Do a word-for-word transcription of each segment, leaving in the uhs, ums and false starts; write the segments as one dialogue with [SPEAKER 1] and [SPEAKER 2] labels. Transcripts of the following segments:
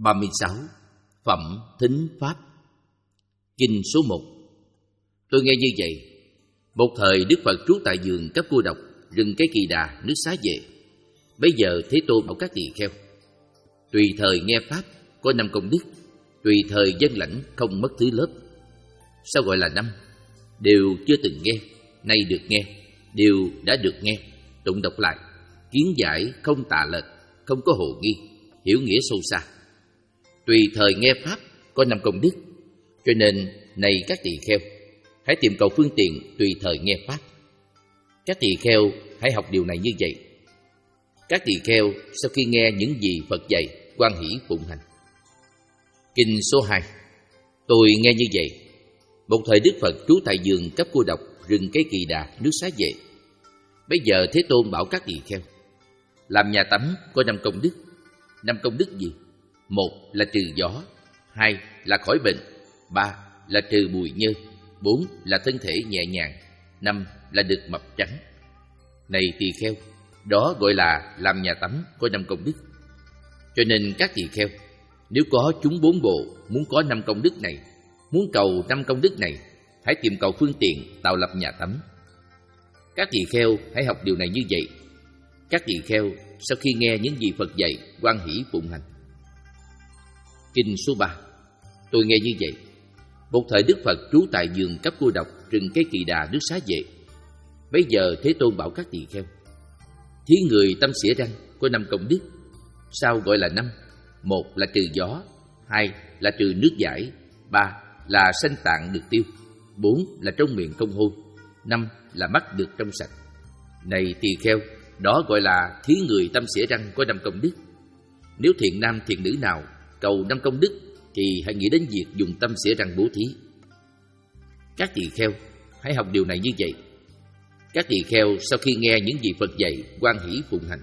[SPEAKER 1] ba mươi sáu. Phẩm Thính Pháp. Kinh số một. Tôi nghe như vậy. Một thời Đức Phật trú tại vườn Cấp Cô Độc, rừng Cây Kỳ Đà, nước Xá Vệ. Bấy giờ Thế Tôn bảo các tỳ kheo: tùy thời nghe Pháp, có năm công đức; tùy thời dân lãnh, không mất thứ lớp. Sao gọi là năm? Đều chưa từng nghe, nay được nghe; đều đã được nghe, tụng đọc lại, kiến giải không tà lệch, không có hồ nghi, hiểu nghĩa sâu xa. Tùy thời nghe Pháp, có năm công đức. Cho nên, này các tỳ kheo, hãy tìm cầu phương tiện tùy thời nghe Pháp. Các tỳ kheo hãy học điều này như vậy. Các tỳ kheo sau khi nghe những gì Phật dạy, hoan hỷ phụng hành. Kinh số hai. Tôi nghe như vậy. Một thời Đức Phật trú tại vườn Cấp Cô Độc, rừng Cây Kỳ Đà, nước Xá Vệ. Bây giờ Thế Tôn bảo các tỳ kheo: làm nhà tắm có năm công đức. Năm công đức gì? Một là trừ gió, hai là khỏi bệnh, ba là trừ bụi nhơ, bốn là thân thể nhẹ nhàng, năm là được mập trắng. Này tỳ kheo, đó gọi là làm nhà tắm có năm công đức. Cho nên các tỳ kheo, nếu có chúng bốn bộ, muốn có năm công đức này, muốn cầu năm công đức này, hãy tìm cầu phương tiện tạo lập nhà tắm. Các tỳ kheo hãy học điều này như vậy. Các tỳ kheo sau khi nghe những gì Phật dạy, hoan hỷ phụng hành. Kinh số ba. Tôi nghe như vậy. Một thời Đức Phật trú tại vườn Cấp Cô Độc, rừng Cây Kỳ Đà, nước Xá Vệ. Bấy giờ Thế Tôn bảo các tỳ kheo: thí người tâm xỉa răng có năm công đức. Sao gọi là năm? Một là trừ gió, hai là trừ nước giải, ba là sanh tạng được tiêu, bốn là trong miệng không hôi, năm là mắt được trong sạch. Này tỳ kheo, đó gọi là thí người tâm xỉa răng có năm công đức. Nếu thiện nam thiện nữ nào cầu năm công đức thì hãy nghĩ đến việc dùng tâm xỉa răng bố thí. Các tỳ kheo hãy học điều này như vậy. Các tỳ kheo sau khi nghe những gì Phật dạy, hoan hỷ phụng hành.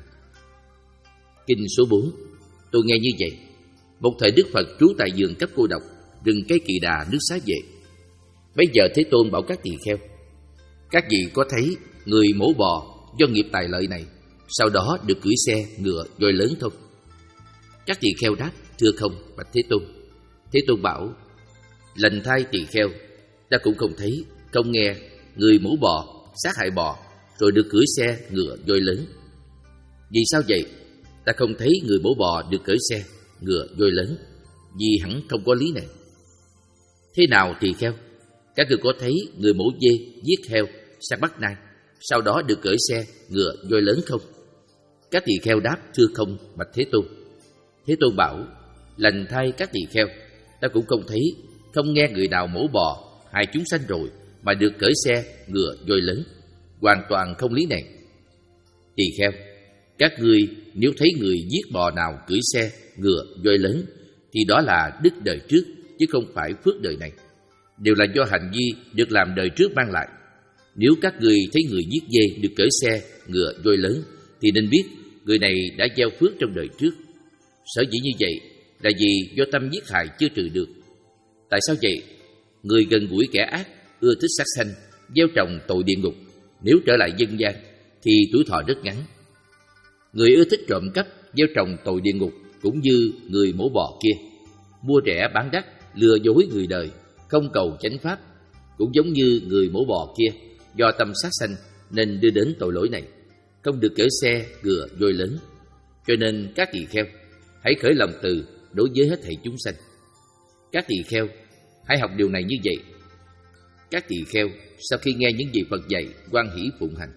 [SPEAKER 1] Kinh số bốn. Tôi nghe như vậy. Một thời Đức Phật trú tại vườn Cấp Cô Độc, rừng Cây Kỳ Đà, nước Xá Vệ. Bấy giờ Thế Tôn bảo các tỳ kheo: các vị có thấy người mổ bò do nghiệp tài lợi này sau đó được cưỡi xe, ngựa, voi lớn không? Các tỳ kheo đáp: thưa không, bạch Thế Tôn. Thế Tôn bảo: lành thay tỳ kheo, ta cũng không thấy, không nghe người mổ bò, sát hại bò, rồi được cưỡi xe, ngựa, voi lớn. Vì sao vậy? Ta không thấy người mổ bò được cưỡi xe, ngựa, voi lớn, vì hẳn không có lý này. Thế nào tỳ kheo? Các ngươi có thấy người mổ dê, giết heo, sang Bắc Nai, sau đó được cưỡi xe, ngựa, voi lớn không? Các tỳ kheo đáp: thưa không, bạch Thế Tôn. Thế Tôn bảo: lành thay các tỳ kheo, ta cũng không thấy, không nghe người nào mổ bò, hại chúng sanh rồi mà được cưỡi xe, ngựa, voi lớn, hoàn toàn không lý này. Tỳ kheo, các ngươi nếu thấy người giết bò nào cưỡi xe, ngựa, voi lớn thì đó là đức đời trước, chứ không phải phước đời này, đều là do hành vi được làm đời trước mang lại. Nếu các ngươi thấy người giết dê được cưỡi xe, ngựa, voi lớn thì nên biết người này đã gieo phước trong đời trước. Sở dĩ như vậy là vì do tâm giết hại chưa trừ được. Tại sao vậy? Người gần gũi kẻ ác, ưa thích sát sanh, gieo trồng tội địa ngục, nếu trở lại dân gian thì tuổi thọ rất ngắn. Người ưa thích trộm cắp, gieo trồng tội địa ngục, cũng như người mổ bò kia, mua rẻ bán đắt, lừa dối người đời, không cầu chánh pháp, cũng giống như người mổ bò kia, do tâm sát sanh nên đưa đến tội lỗi này, không được cưỡi xe, ngựa, voi lớn. Cho nên các tỳ kheo hãy khởi lòng từ đối với hết thảy chúng sanh. Các tỳ kheo hãy học điều này như vậy. Các tỳ kheo sau khi nghe những gì Phật dạy, hoan hỷ phụng hành.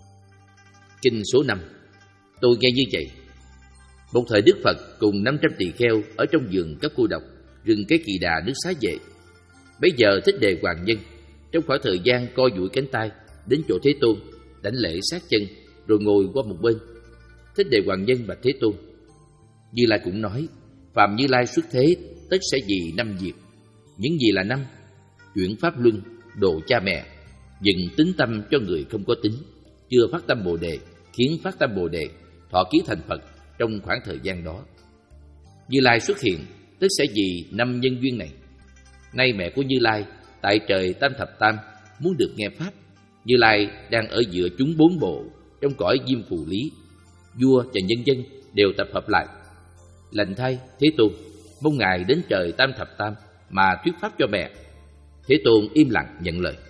[SPEAKER 1] Kinh số năm. Tôi nghe như vậy. Một thời Đức Phật cùng năm trăm tỳ kheo ở trong vườn Cấp Cô Độc, rừng Cây Kỳ Đà, nước Xá Vệ. Bấy giờ Thích Đề Hoàng Nhân trong khoảng thời gian co duỗi cánh tay đến chỗ Thế Tôn, đảnh lễ sát chân, rồi ngồi qua một bên. Thích Đề Hoàng Nhân bạch Thế Tôn: Như Lai cũng nói, phàm Như Lai xuất thế tất sẽ vì năm việc. Những gì là năm? Chuyển pháp luân, độ cha mẹ, dựng tính tâm cho người không có tính, chưa phát tâm Bồ Đề, khiến phát tâm Bồ Đề, thọ ký thành Phật trong khoảng thời gian đó. Như Lai xuất hiện tất sẽ vì năm nhân duyên này. Nay mẹ của Như Lai tại trời Tam Thập Tam muốn được nghe pháp. Như Lai đang ở giữa chúng bốn bộ trong cõi Diêm Phù Lý. Vua và nhân dân đều tập hợp lại. Lành thay Thế Tôn, mong ngài đến trời Tam Thập Tam mà thuyết pháp cho mẹ. Thế Tôn im lặng nhận lời.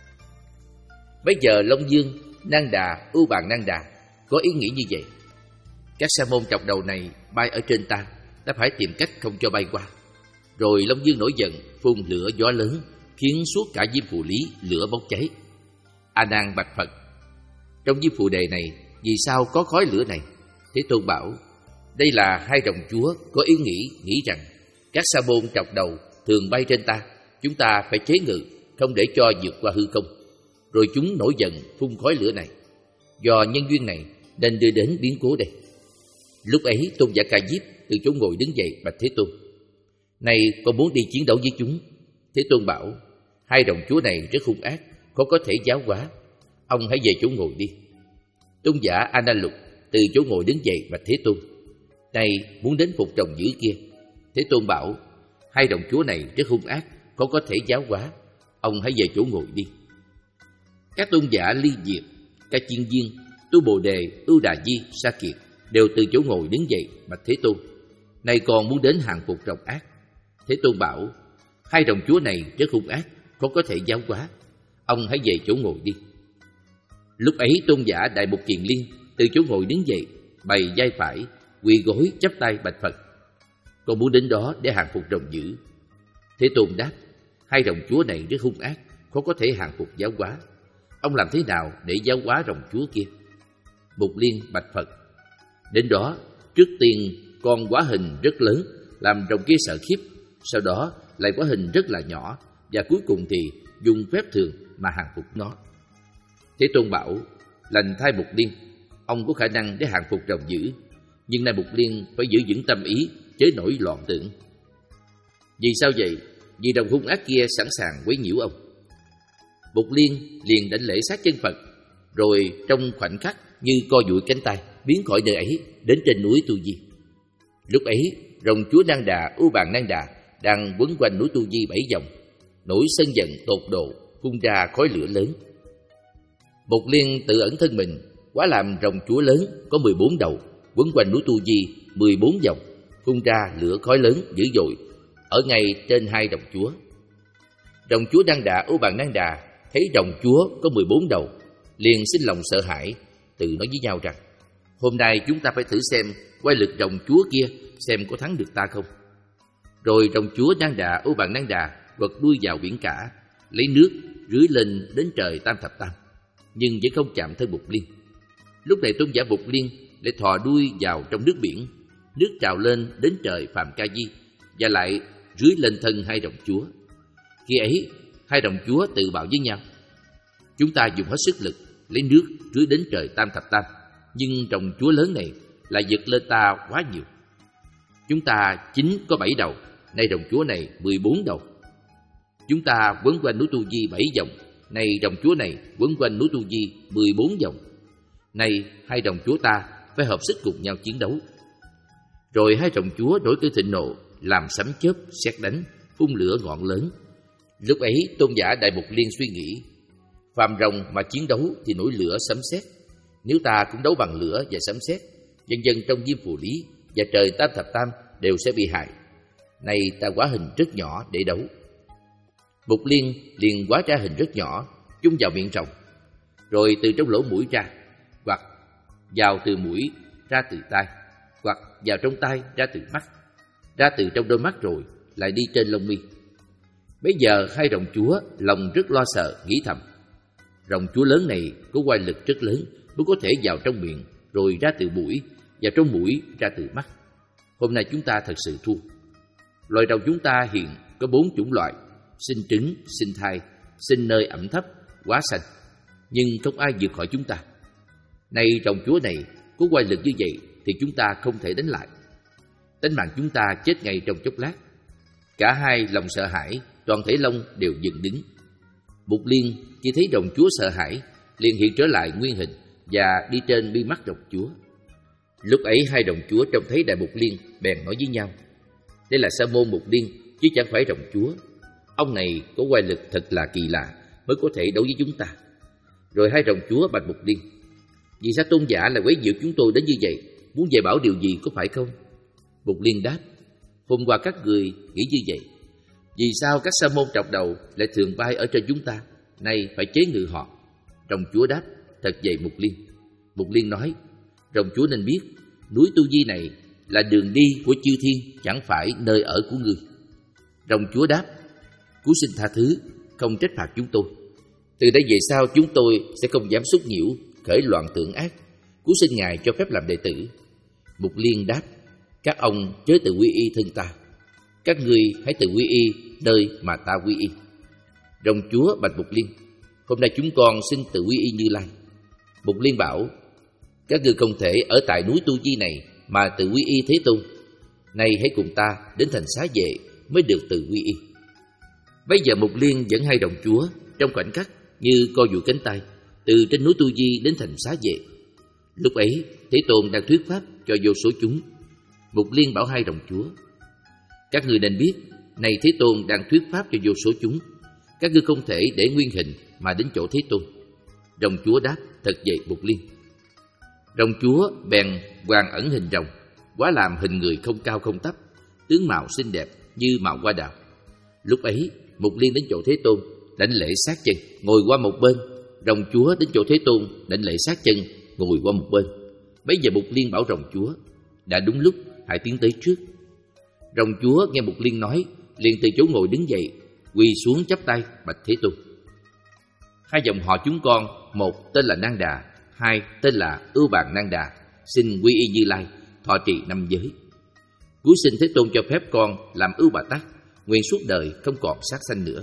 [SPEAKER 1] Bây giờ Long Dương, Nang Đà, Ưu Bàn Nang Đà có ý nghĩ như vậy. Các sa môn chọc đầu này bay ở trên ta, ta phải tìm cách không cho bay qua. Rồi Long Dương nổi giận, phun lửa gió lớn, khiến suốt cả diêm phù lý lửa bốc cháy. A Nan bạch Phật: trong diêm phù đề này, vì sao có khói lửa này? Thế Tôn bảo: đây là hai đồng chúa có ý nghĩ nghĩ rằng các sa môn chọc đầu thường bay trên ta, chúng ta phải chế ngự, không để cho vượt qua hư không. Rồi chúng nổi giận phun khói lửa này. Do nhân duyên này nên đưa đến biến cố đây. Lúc ấy Tôn giả Ca Diếp từ chỗ ngồi đứng dậy bạch Thế Tôn: này con muốn đi chiến đấu với chúng. Thế Tôn bảo: hai đồng chúa này rất hung ác, khó có thể giáo hóa, ông hãy về chỗ ngồi đi. Tôn giả A Na Lục từ chỗ ngồi đứng dậy bạch Thế Tôn: này muốn đến phục trồng dữ kia. Thế Tôn bảo: hai đồng chúa này rất hung ác, khó có thể giáo hóa, ông hãy về chỗ ngồi đi. Các tôn giả Ly Diệt, Ca Chiên Viên, Tu Bồ Đề, Ưu Đà Di, Sa Kiệt đều từ chỗ ngồi đứng dậy bạch Thế Tôn: này còn muốn đến hàng phục trồng ác. Thế Tôn bảo: hai đồng chúa này rất hung ác, khó có thể giáo hóa, ông hãy về chỗ ngồi đi. Lúc ấy tôn giả Đại Mục Kiền Liên từ chỗ ngồi đứng dậy, bày vai phải, quỳ gối chắp tay bạch Phật: con muốn đến đó để hàng phục rồng dữ. Thế Tôn đáp: hai đồng chúa này rất hung ác, khó có thể hàng phục giáo hóa, ông làm thế nào để giáo hóa rồng chúa kia? Mục Liên bạch Phật: đến đó, trước tiên con hóa hình rất lớn, làm rồng kia sợ khiếp, sau đó lại hóa hình rất là nhỏ, và cuối cùng thì dùng phép thường mà hàng phục nó. Thế Tôn bảo: lành thay Mục Liên, ông có khả năng để hàng phục rồng dữ, nhưng nay Mục Liên phải giữ vững tâm ý, chớ nổi loạn tưởng. Vì sao vậy? Vì đồng hung ác kia sẵn sàng quấy nhiễu ông. Mục Liên liền đảnh lễ sát chân Phật, rồi trong khoảnh khắc như co duỗi cánh tay biến khỏi nơi ấy đến trên núi Tu Di. Lúc ấy rồng chúa Nang Đà, Ưu Bàn Nang Đà đang quấn quanh núi Tu Di bảy vòng, nổi sân giận tột độ, phun ra khói lửa lớn. Mục Liên tự ẩn thân mình, hóa làm rồng chúa lớn có mười bốn đầu, quấn quanh núi Tu Di mười bốn vòng, phun ra lửa khói lớn dữ dội ở ngay trên hai rồng chúa. Rồng chúa Nang Đà, Ưu Bàn Nang Đà thấy rồng chúa có mười bốn đầu, liền sinh lòng sợ hãi, tự nói với nhau rằng: hôm nay chúng ta phải thử xem quay lực rồng chúa kia, xem có thắng được ta không. Rồi rồng chúa Nang Đà, Ưu Bàn Nang Đà quật đuôi vào biển cả, lấy nước rưới lên đến trời Tam Thập Tam, nhưng vẫn không chạm thân Mục Liên. Lúc này tôn giả Mục Liên lại thò đuôi vào trong nước biển, nước trào lên đến trời Phàm Ca Di, và lại rưới lên thân hai rồng chúa. Khi ấy hai rồng chúa tự bảo với nhau: chúng ta dùng hết sức lực lấy nước rưới đến trời Tam Thập Tam, nhưng rồng chúa lớn này lại giật lên ta quá nhiều. Chúng ta chính có bảy đầu, nay rồng chúa này mười bốn đầu. Chúng ta quấn quanh núi Tu Di bảy vòng, nay rồng chúa này quấn quanh núi Tu Di mười bốn vòng. Nay hai rồng chúa ta phải hợp sức cùng nhau chiến đấu. Rồi hai rồng chúa nổi cơn thịnh nộ, làm sấm chớp sét đánh, phun lửa ngọn lớn. Lúc ấy tôn giả Đại Mục Liên suy nghĩ: phàm rồng mà chiến đấu thì nổi lửa sấm sét, nếu ta cũng đấu bằng lửa và sấm sét, dân dân trong diêm phù lý và trời Tam Thập Tam đều sẽ bị hại. Nay ta hóa hình rất nhỏ để đấu. Mục Liên liền hóa ra hình rất nhỏ, chung vào miệng rồng, rồi từ trong lỗ mũi ra, hoặc vào từ mũi ra từ tai, hoặc vào trong tai ra từ mắt, ra từ trong đôi mắt rồi lại đi trên lông mi. Bây giờ hai rồng chúa lòng rất lo sợ, nghĩ thầm: rồng chúa lớn này có oai lực rất lớn, mới có thể vào trong miệng rồi ra từ mũi, và trong mũi ra từ mắt. Hôm nay chúng ta thật sự thua. Loài rồng chúng ta hiện có bốn chủng loại: sinh trứng, sinh thai, sinh nơi ẩm thấp, hóa xanh, nhưng không ai vượt khỏi chúng ta. Nay rồng chúa này có oai lực như vậy thì chúng ta không thể đánh lại. Tính mạng chúng ta chết ngay trong chốc lát. Cả hai lòng sợ hãi, toàn thể lông đều dựng đứng. Mục Liên khi thấy rồng chúa sợ hãi, liền hiện trở lại nguyên hình và đi trên mi mắt rồng chúa. Lúc ấy hai rồng chúa trông thấy Đại Mục Liên bèn nói với nhau: đây là Sa môn Mục Liên chứ chẳng phải rồng chúa. Ông này có oai lực thật là kỳ lạ, mới có thể đấu với chúng ta. Rồi hai rồng chúa bạch Mục Liên: vì sao tôn giả lại quấy nhiễu chúng tôi đến như vậy, muốn dạy bảo điều gì có phải không? Mục Liên đáp: Hôm qua các người nghĩ như vậy. Vì sao các sa môn trọc đầu lại thường bay ở trên chúng ta, nay phải chế ngự họ? Rồng chúa đáp: Thật vậy Mục Liên. Mục Liên nói: Rồng chúa nên biết, núi Tu Di này là đường đi của chư thiên, chẳng phải nơi ở của ngươi. Rồng chúa đáp: Cứu xin tha thứ, không trách phạt chúng tôi. Từ đây về sau chúng tôi sẽ không dám xúc nhiễu, khởi loạn tưởng ác. Cứu xin ngài cho phép làm đệ tử. Mục Liên đáp: Các ông chớ tự quy y thân ta, các ngươi hãy tự quy y nơi mà ta quy y. Rồng chúa bạch Mục Liên: Hôm nay chúng con xin tự quy y Như Lai. Mục Liên bảo: Các ngươi không thể ở tại núi Tu Di này mà tự quy y Thế Tôn. Nay hãy cùng ta đến thành Xá Vệ mới được tự quy y. Bây giờ Mục Liên dẫn hai đồng chúa trong khoảnh khắc như co duỗi cánh tay từ trên núi Tu Di đến thành Xá Vệ. Lúc ấy Thế Tôn đang thuyết pháp cho vô số chúng. Mục Liên bảo hai đồng chúa: Các ngươi nên biết, này Thế Tôn đang thuyết pháp cho vô số chúng, các ngươi không thể để nguyên hình mà đến chỗ Thế Tôn. Rồng chúa đáp: Thật vậy Mục Liên. Rồng chúa bèn hoàn ẩn hình rồng, hóa làm hình người không cao không thấp, tướng mạo xinh đẹp như màu hoa đào. Lúc ấy Mục Liên đến chỗ Thế Tôn, đảnh lễ sát chân, ngồi qua một bên. Rồng chúa đến chỗ Thế Tôn, đảnh lễ sát chân, ngồi qua một bên. Bấy giờ Mục Liên bảo rồng chúa: Đã đúng lúc, hãy tiến tới trước. Rồng chúa nghe Mục Liên nói, liền từ chỗ ngồi đứng dậy, quỳ xuống chắp tay bạch Thế Tôn: Hai dòng họ chúng con, một tên là Nang Đà, hai tên là Ưu Bàn Nang Đà, xin quy y Như Lai, thọ trì năm giới. Cứu xin Thế Tôn cho phép con làm Ưu Bà Tát, nguyện suốt đời không còn sát sanh nữa.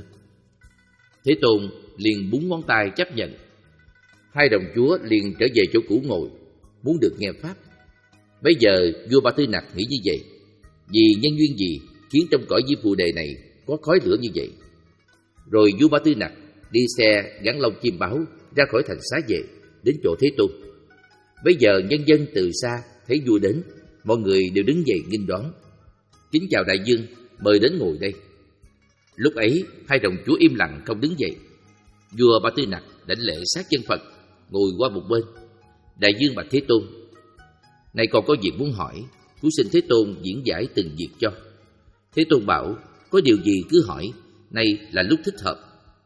[SPEAKER 1] Thế Tôn liền búng ngón tay chấp nhận. Hai đồng chúa liền trở về chỗ cũ ngồi, muốn được nghe pháp. Bây giờ vua Ba Tư Nặc nghĩ như vậy: vì nhân duyên gì khiến trong cõi Di Phù Đề này có khói lửa như vậy? Rồi vua Ba Tư Nặc đi xe gắn lông chim báo ra khỏi thành Xá Vệ, đến chỗ Thế Tôn. Bây giờ nhân dân từ xa thấy vua đến, mọi người đều đứng dậy nghênh đón: Kính chào đại vương, mời đến ngồi đây. Lúc ấy hai đồng chúa im lặng không đứng dậy. Vua Ba Tư Nặc đảnh lễ sát chân Phật, ngồi qua một bên. Đại vương bạch Thế Tôn: Này còn có việc muốn hỏi, cứu xin Thế Tôn diễn giải từng việc cho. Thế Tôn bảo: Có điều gì cứ hỏi, nay là lúc thích hợp.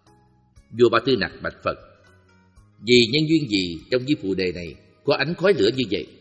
[SPEAKER 1] Vua Ba Tư Nặc bạch Phật: Vì nhân duyên gì trong Di Phù Đề này có ánh khói lửa như vậy?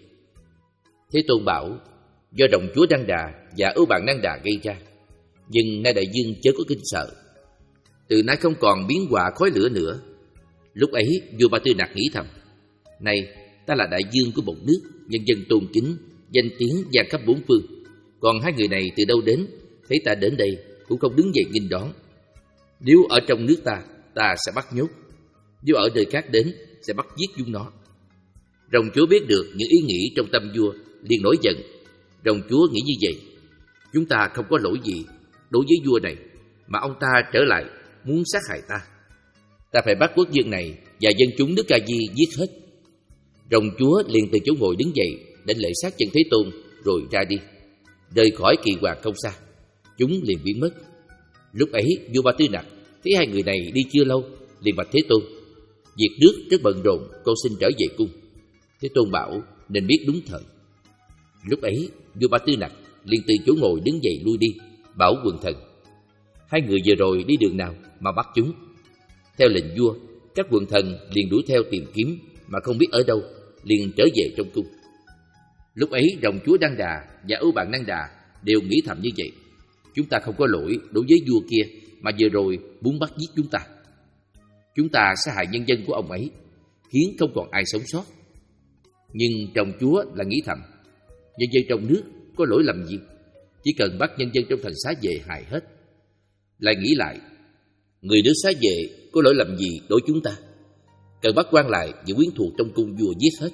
[SPEAKER 1] Thế Tôn bảo: Do đồng chúa Đăng Đà và Ưu Bạn Năng Đà gây ra. Nhưng nay đại vương chớ có kinh sợ, từ nay không còn biến họa khói lửa nữa. Lúc ấy vua Ba Tư Nặc nghĩ thầm: Này, ta là đại vương của một nước, nhân dân tôn kính, danh tiếng vang khắp bốn phương. Còn hai người này từ đâu đến, thấy ta đến đây cũng không đứng dậy nghênh đón. Nếu ở trong nước ta, ta sẽ bắt nhốt; nếu ở nơi khác đến, sẽ bắt giết chúng nó. Rồng chúa biết được những ý nghĩ trong tâm vua, liền nổi giận. Rồng chúa nghĩ như vậy: Chúng ta không có lỗi gì đối với vua này, mà ông ta trở lại muốn sát hại ta. Ta phải bắt quốc vương này và dân chúng nước Ca Di giết hết. Rồng chúa liền từ chỗ ngồi đứng dậy, đảnh lễ sát chân Thế Tôn, rồi ra đi, rời khỏi kỳ hoàng không xa. Chúng liền biến mất. Lúc ấy vua Ba Tư Nặc thấy hai người này đi chưa lâu, liền bạch Thế Tôn: Việc nước rất bận rộn, con xin trở về cung. Thế Tôn bảo: Nên biết đúng thời. Lúc ấy vua Ba Tư Nặc liền từ chỗ ngồi đứng dậy lui đi, bảo quần thần: Hai người vừa rồi đi đường nào mà bắt chúng? Theo lệnh vua, các quần thần liền đuổi theo tìm kiếm, mà không biết ở đâu, liền trở về trong cung. Lúc ấy rồng chúa Đăng Đà và Ưu Bạn Năng Đà đều nghĩ thầm như vậy: Chúng ta không có lỗi đối với vua kia, mà vừa rồi muốn bắt giết chúng ta. Chúng ta sẽ hại nhân dân của ông ấy, khiến không còn ai sống sót. Nhưng rồng chúa là nghĩ thầm: Nhân dân trong nước có lỗi lầm gì? Chỉ cần bắt nhân dân trong thành Xá Vệ hại hết. Lại nghĩ lại: Người nước Xá Vệ có lỗi lầm gì đối chúng ta? Cần bắt quan lại những quyến thuộc trong cung vua giết hết.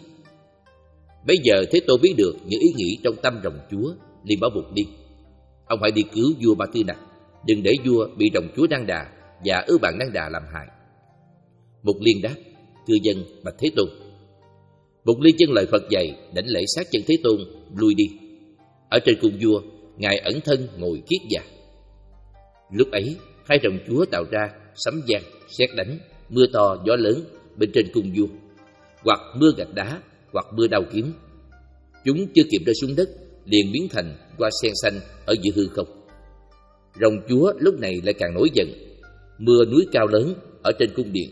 [SPEAKER 1] Bây giờ Thế Tôn biết được những ý nghĩ trong tâm rồng chúa, liền bảo Mục Liên: Ông hãy đi cứu vua Ba Tư Nặc, đừng để vua bị rồng chúa Đăng Đà và Ưu Bạn Năng Đà làm hại. Mục Liên đáp: Thưa dân bạch Thế Tôn. Mục Liên chân lời Phật dạy, đảnh lễ sát chân Thế Tôn, lui đi. Ở trên cung vua, ngài ẩn thân ngồi kiết già. Lúc ấy hai rồng chúa tạo ra sấm vang, sét đánh, mưa to gió lớn bên trên cung vua, hoặc mưa gạch đá, hoặc mưa đao kiếm. Chúng chưa kịp rơi xuống đất, liền biến thành hoa sen xanh ở giữa hư không. Rồng chúa lúc này lại càng nổi giận, mưa núi cao lớn ở trên cung điện.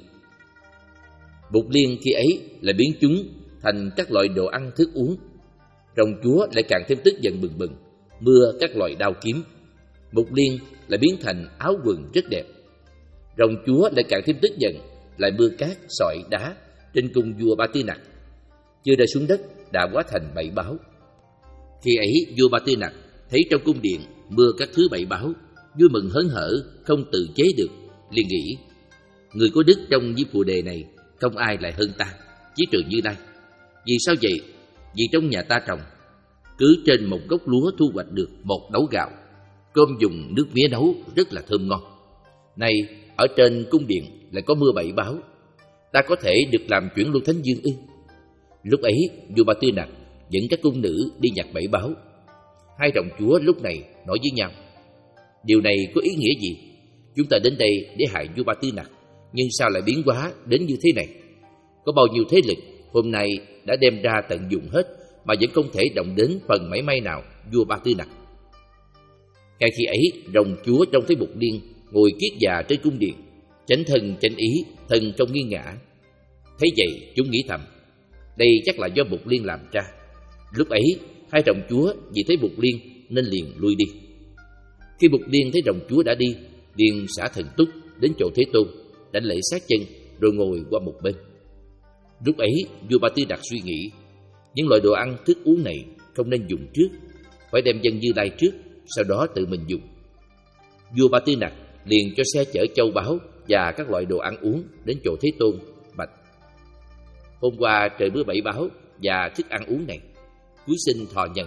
[SPEAKER 1] Mục Liên khi ấy lại biến chúng thành các loại đồ ăn thức uống. Rồng chúa lại càng thêm tức giận bừng bừng, mưa các loại đao kiếm. Mục Liên lại biến thành áo quần rất đẹp. Rồng chúa lại càng thêm tức giận, lại mưa cát, sỏi, đá trên cung vua Ba Tư Nặc. Chưa rơi xuống đất đã hóa thành bảy báo. Khi ấy vua Ba Tư Nặc thấy trong cung điện mưa các thứ bảy báo, vui mừng hớn hở không tự chế được, liền nghĩ: người có đức trong Diêm Phù Đề này không ai lại hơn ta, chỉ trừ Như Lai. Vì sao vậy? Vì trong nhà ta trồng, cứ trên một gốc lúa thu hoạch được một đấu gạo, cơm dùng nước mía nấu rất là thơm ngon. Nay ở trên cung điện lại có mưa bảy báo, ta có thể được làm chuyển luân thánh dương ư? Lúc ấy vua Ba Tư Nặc dẫn các cung nữ đi nhặt bảy báo. Hai rồng chúa lúc này nói với nhau: điều này có ý nghĩa gì? Chúng ta đến đây để hại vua Ba Tư Nặc, nhưng sao lại biến hóa đến như thế này? Có bao nhiêu thế lực hôm nay đã đem ra tận dụng hết mà vẫn không thể động đến phần mảy may nào vua Ba Tư Nặc. Ngay khi ấy, rồng chúa trông thấy Mục Liên ngồi kiết già trên cung điện, chánh thân chánh ý, thân trong nghiêng ngã. Thấy vậy, chúng nghĩ thầm: đây chắc là do Mục Liên làm ra. Lúc ấy, hai rồng chúa vì thấy Mục Liên nên liền lui đi. Khi Mục Liên thấy rồng chúa đã đi, liền xả thần túc đến chỗ Thế Tôn, đánh lễ sát chân rồi ngồi qua một bên. Lúc ấy, vua Ba Tư Nặc suy nghĩ: những loại đồ ăn thức uống này không nên dùng trước, phải đem dân Như Lai trước, sau đó tự mình dùng. Vua Ba Tư Nặc liền cho xe chở châu báu và các loại đồ ăn uống đến chỗ Thế Tôn, bạch: hôm qua trời mưa bảy báo và thức ăn uống này, cúi xin thọ nhận.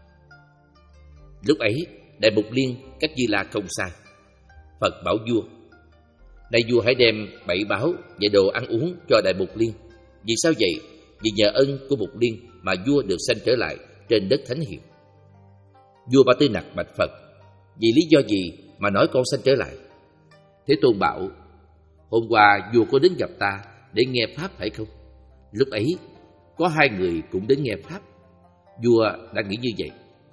[SPEAKER 1] Lúc ấy, Đại Mục Liên các Di La không sai. Phật bảo vua: nay vua hãy đem bảy báo và đồ ăn uống cho Đại Mục Liên. Vì sao vậy? Vì nhờ ân của Mục Liên mà vua được sanh trở lại trên đất thánh hiền. Vua Ba Tư Nặc bạch Phật: vì lý do gì mà nói con sanh trở lại? Thế Tôn bảo: hôm qua vua có đến gặp ta để nghe pháp phải không? Lúc ấy có hai người cũng đến nghe pháp. Vua đã nghĩ như vậy: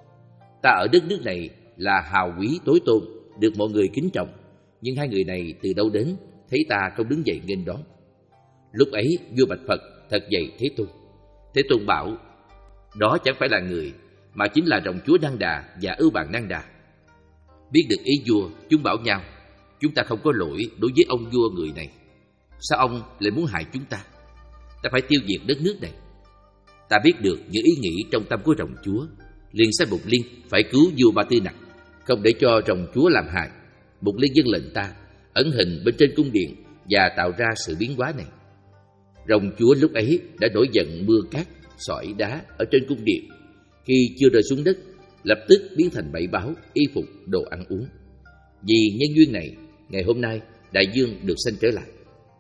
[SPEAKER 1] ta ở đất nước này là hào quý tối tôn, được mọi người kính trọng, nhưng hai người này từ đâu đến, thấy ta không đứng dậy nghênh đón. Lúc ấy vua bạch Phật: thật vậy Thế Tôn. Thế Tôn bảo: đó chẳng phải là người, mà chính là rồng chúa Năng Đà và Ưu Bàn Năng Đà. Biết được ý vua, chúng bảo nhau: chúng ta không có lỗi đối với ông vua người này, sao ông lại muốn hại chúng ta? Ta phải tiêu diệt đất nước này. Ta biết được những ý nghĩ trong tâm của rồng chúa, liền sai Mục Liên phải cứu vua Ba Tư Nặc, không để cho rồng chúa làm hại. Mục Liên dâng lệnh ta ẩn hình bên trên cung điện và tạo ra sự biến hóa này. Rồng chúa lúc ấy đã nổi giận mưa cát, sỏi đá ở trên cung điện. Khi chưa rơi xuống đất, lập tức biến thành bảy báo, y phục, đồ ăn uống. Vì nhân duyên này, ngày hôm nay đại dương được sanh trở lại.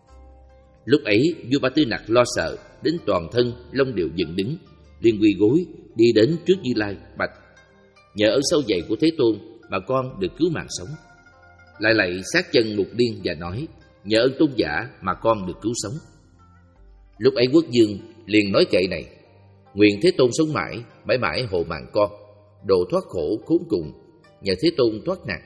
[SPEAKER 1] Lúc ấy vua Ba Tư Nặc lo sợ đến toàn thân lông đều dựng đứng, liền quỳ gối đi đến trước Như Lai bạch: nhờ ơn sâu dày của Thế Tôn mà con được cứu mạng sống. Lại lạy sát chân Mục Liên và nói: nhờ ơn tôn giả mà con được cứu sống. Lúc ấy quốc vương liền nói kệ này: nguyện Thế Tôn sống mãi, mãi mãi hộ mạng con, độ thoát khổ khốn cùng, nhờ Thế Tôn thoát nạn.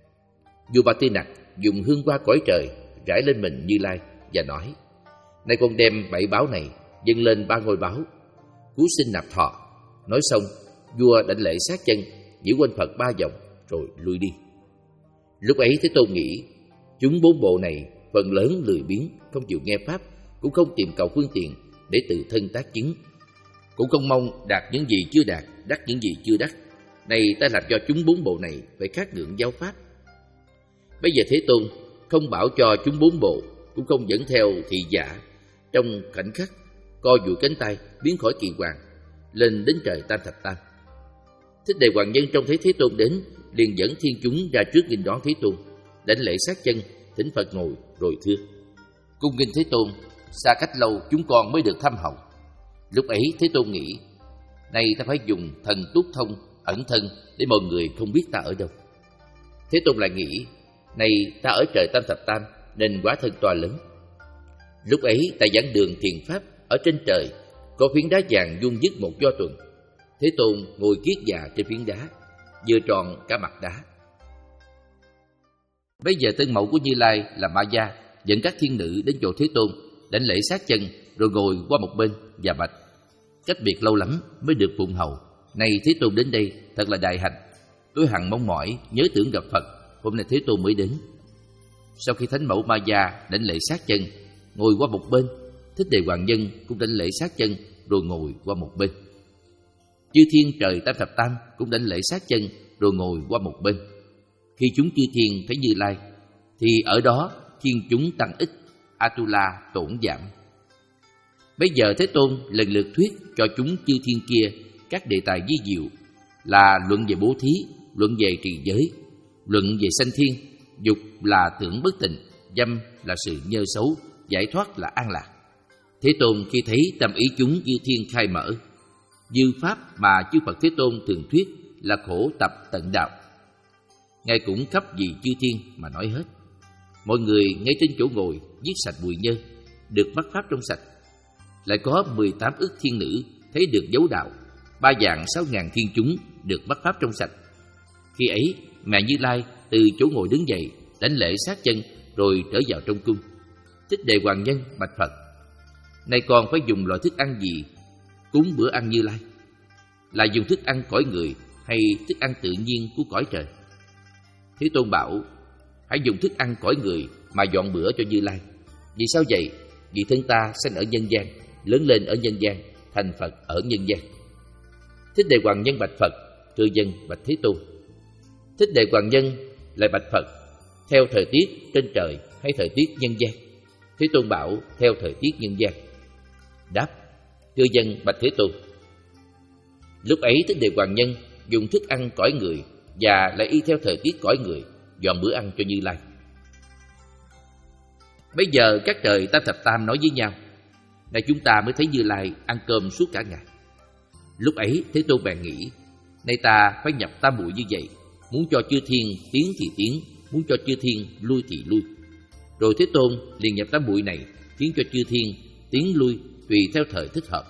[SPEAKER 1] Vua Ba Tư Nặc dùng hương hoa cõi trời rải lên mình Như Lai và nói: nay con đem bảy báo này dâng lên ba ngôi báo, cúi xin nạp thọ. Nói xong, vua đảnh lễ sát chân, giữ quanh Phật ba vòng rồi lui đi. Lúc ấy Thế Tôn nghĩ: chúng bốn bộ này phần lớn lười biếng, không chịu nghe pháp, cũng không tìm cầu phương tiện để tự thân tác chứng, cũng không mong đạt những gì chưa đạt, đắc những gì chưa đắc. Này ta làm cho chúng bốn bộ này phải khát ngưỡng giáo pháp. Bây giờ Thế Tôn không bảo cho chúng bốn bộ, cũng không dẫn theo thị giả. Trong khoảnh khắc, co duỗi cánh tay biến khỏi kỳ hoàng, lên đến trời Tam Thập Tam. Thích Đề Hoàng Nhân trông thấy Thế Tôn đến, liền dẫn thiên chúng ra trước nghênh đón Thế Tôn, đảnh lễ sát chân, thỉnh Phật ngồi rồi thưa: cung nghênh Thế Tôn, xa cách lâu chúng con mới được thăm hậu. Lúc ấy Thế Tôn nghĩ: nay ta phải dùng thần túc thông ẩn thân để mọi người không biết ta ở đâu. Thế Tôn lại nghĩ: nay ta ở trời Tam Thập Tam nên quá thân to lớn. Lúc ấy tại giảng đường thiền pháp ở trên trời có phiến đá vàng vuông vức một do tuần. Thế Tôn ngồi kiết già trên phiến đá, vừa tròn cả mặt đá. Bây giờ thân mẫu của Như Lai là Ma Gia dẫn các thiên nữ đến chỗ Thế Tôn, đảnh lễ sát chân, rồi ngồi qua một bên và bạch: cách biệt lâu lắm mới được phụng hầu. Nay Thế Tôn đến đây thật là đại hạnh. Tôi hằng mong mỏi nhớ tưởng gặp Phật, hôm nay Thế Tôn mới đến. Sau khi thánh mẫu Ma Gia đảnh lễ sát chân, ngồi qua một bên, Thích Đề Hoàng Nhân cũng đảnh lễ sát chân, rồi ngồi qua một bên. Chư thiên trời Tam Thập Tam cũng đảnh lễ sát chân, rồi ngồi qua một bên. Khi chúng chư thiên thấy Như Lai, thì ở đó thiên chúng tăng ít, Atula tổn giảm. Bây giờ Thế Tôn lần lượt thuyết cho chúng chư thiên kia các đề tài vi diệu, là luận về bố thí, luận về trì giới, luận về sanh thiên, dục là tưởng bất tịnh, dâm là sự nhơ xấu, giải thoát là an lạc. Thế Tôn khi thấy tâm ý chúng chư thiên khai mở, dư pháp mà chư Phật Thế Tôn thường thuyết là khổ tập tận đạo, Ngài cũng khắp vì chư thiên mà nói hết. Mọi người ngay trên chỗ ngồi giết sạch bụi nhơ, được bắt pháp trong sạch. Lại có mười tám ức thiên nữ thấy được dấu đạo, ba vạn sáu ngàn thiên chúng được bắt pháp trong sạch. Khi ấy, mẹ Như Lai từ chỗ ngồi đứng dậy, đảnh lễ sát chân, rồi trở vào trong cung. Thích Đề Hoàng Nhân bạch Phật: nay con phải dùng loại thức ăn gì cúng bữa ăn Như Lai? Là dùng thức ăn cõi người hay thức ăn tự nhiên của cõi trời? Thế Tôn bảo: hãy dùng thức ăn cõi người mà dọn bữa cho Như Lai. Vì sao vậy? Vì thân ta sinh ở nhân gian, lớn lên ở nhân gian, thành Phật ở nhân gian. Thích Đề Hoàng Nhân bạch Phật: thưa dân bạch Thế Tôn. Thích Đề Hoàng Nhân lại bạch Phật: theo thời tiết trên trời hay thời tiết nhân gian? Thế Tôn bảo: theo thời tiết nhân gian. Đáp: thưa dân bạch Thế Tôn. Lúc ấy Thích Đề Hoàng Nhân dùng thức ăn cõi người và lại y theo thời tiết cõi người dọn bữa ăn cho Như Lai. Bây giờ các trời Tam Thập Tam nói với nhau: nay chúng ta mới thấy Như Lai ăn cơm suốt cả ngày. Lúc ấy Thế Tôn bèn nghĩ: nay ta phải nhập tam muội như vậy, muốn cho chư thiên tiến thì tiến, muốn cho chư thiên lui thì lui. Rồi Thế Tôn liền nhập tam muội này, khiến cho chư thiên tiến lui tùy theo thời thích hợp.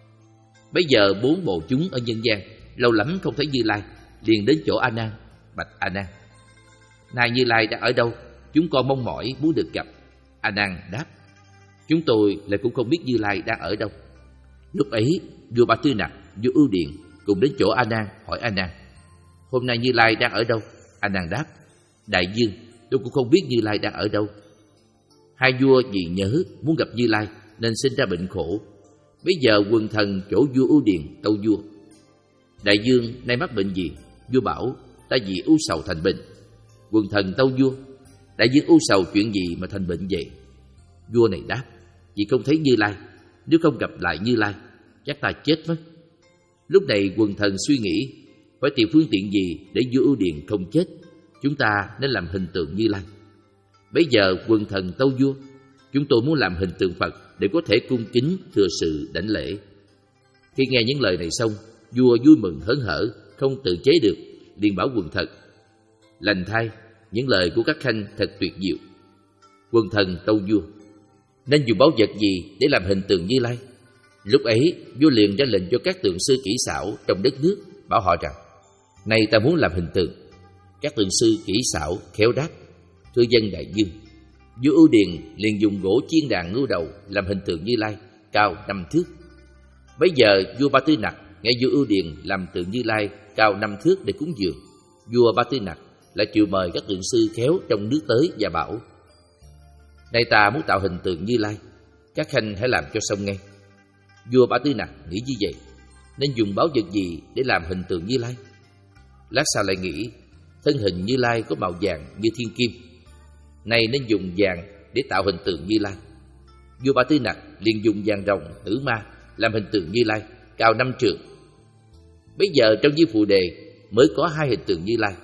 [SPEAKER 1] Bây giờ bốn bộ chúng ở nhân gian lâu lắm không thấy Như Lai, liền đến chỗ A Nan, bạch A Nan: nay Như Lai đang ở đâu? Chúng con mong mỏi muốn được gặp. A Nan đáp: chúng tôi lại cũng không biết Như Lai đang ở đâu. Lúc ấy vua Ba Tư Nặc, vua Ưu Điền cùng đến chỗ A Nan hỏi A Nan: hôm nay Như Lai đang ở đâu? A Nan đáp: đại vương, tôi cũng không biết Như Lai đang ở đâu. Hai vua vì nhớ muốn gặp Như Lai nên sinh ra bệnh khổ. Bây giờ quần thần chỗ vua Ưu Điền tâu vua: đại vương nay mắc bệnh gì? Vua bảo: ta vì ưu sầu thành bệnh. Quần thần tâu vua: đại vương ưu sầu chuyện gì mà thành bệnh vậy? Vua này đáp: vì không thấy Như Lai, nếu không gặp lại Như Lai chắc ta chết mất. Lúc này quần thần suy nghĩ phải tìm phương tiện gì để vua Ưu Điền không chết. Chúng ta nên làm hình tượng Như Lai. Bây giờ quần thần tâu vua: chúng tôi muốn làm hình tượng Phật để có thể cung kính thừa sự đảnh lễ. Khi nghe những lời này xong, vua vui mừng hớn hở, không tự chế được, liền bảo quần thần: lành thay, những lời của các khanh thật tuyệt diệu. Quần thần tâu vua: nên dùng báu vật gì để làm hình tượng Như Lai? Lúc ấy vua liền ra lệnh cho các tượng sư kỹ xảo trong đất nước, bảo họ rằng: nay ta muốn làm hình tượng. Các tượng sư kỹ xảo khéo đáp: thưa dân đại vương. Vua Ưu Điền liền dùng gỗ chiên đàn ngưu đầu làm hình tượng Như Lai, cao năm thước. Bây giờ vua Ba Tư Nặc nghe vua Ưu Điền làm tượng Như Lai cao năm thước để cúng dường. Vua Ba Tư Nặc lại triệu mời các tượng sư khéo trong nước tới và bảo: nay ta muốn tạo hình tượng Như Lai, các khanh hãy làm cho xong ngay. Vua Ba Tư Nặc nghĩ như vậy, nên dùng báu vật gì để làm hình tượng Như Lai? Lát sau lại nghĩ thân hình Như Lai có màu vàng như thiên kim, nay nên dùng vàng để tạo hình tượng Như Lai. Vua Ba Tư Nặc liền dùng vàng rồng tử ma làm hình tượng Như Lai, cao năm trượng. Bây giờ trong Di Phù Đề mới có hai hình tượng Như Lai.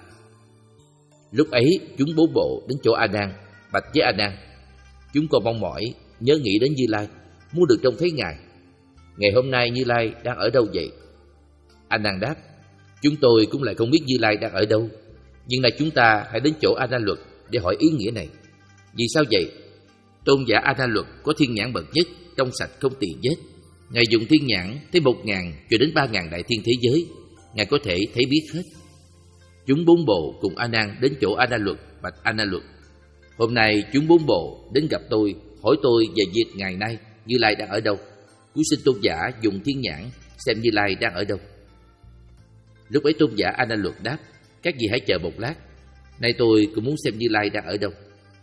[SPEAKER 1] Lúc ấy chúng bố bộ đến chỗ A Nan, bạch với A Nan: chúng con mong mỏi nhớ nghĩ đến Như Lai, muốn được trông thấy Ngài. Ngày hôm nay Như Lai đang ở đâu vậy? A Nan đáp: chúng tôi cũng lại không biết Như Lai đang ở đâu, nhưng nay chúng ta hãy đến chỗ A Nan Luật để hỏi ý nghĩa này. Vì sao vậy? Tôn giả A Nan Luật có thiên nhãn bậc nhất, trong sạch không tỳ vết. Ngài dùng thiên nhãn thấy một ngàn cho đến ba ngàn đại thiên thế giới, Ngài có thể thấy biết hết. Chúng bốn bộ cùng A Nan đến chỗ A Na Luật, bạch A Na Luật: Hôm nay chúng bốn bộ đến gặp tôi, hỏi tôi về việc ngày nay Như Lai đang ở đâu. Cúi xin tôn giả dùng thiên nhãn xem Như Lai đang ở đâu. Lúc ấy tôn giả A Na Luật đáp: Các vị hãy chờ một lát, nay tôi cũng muốn xem Như Lai đang ở đâu.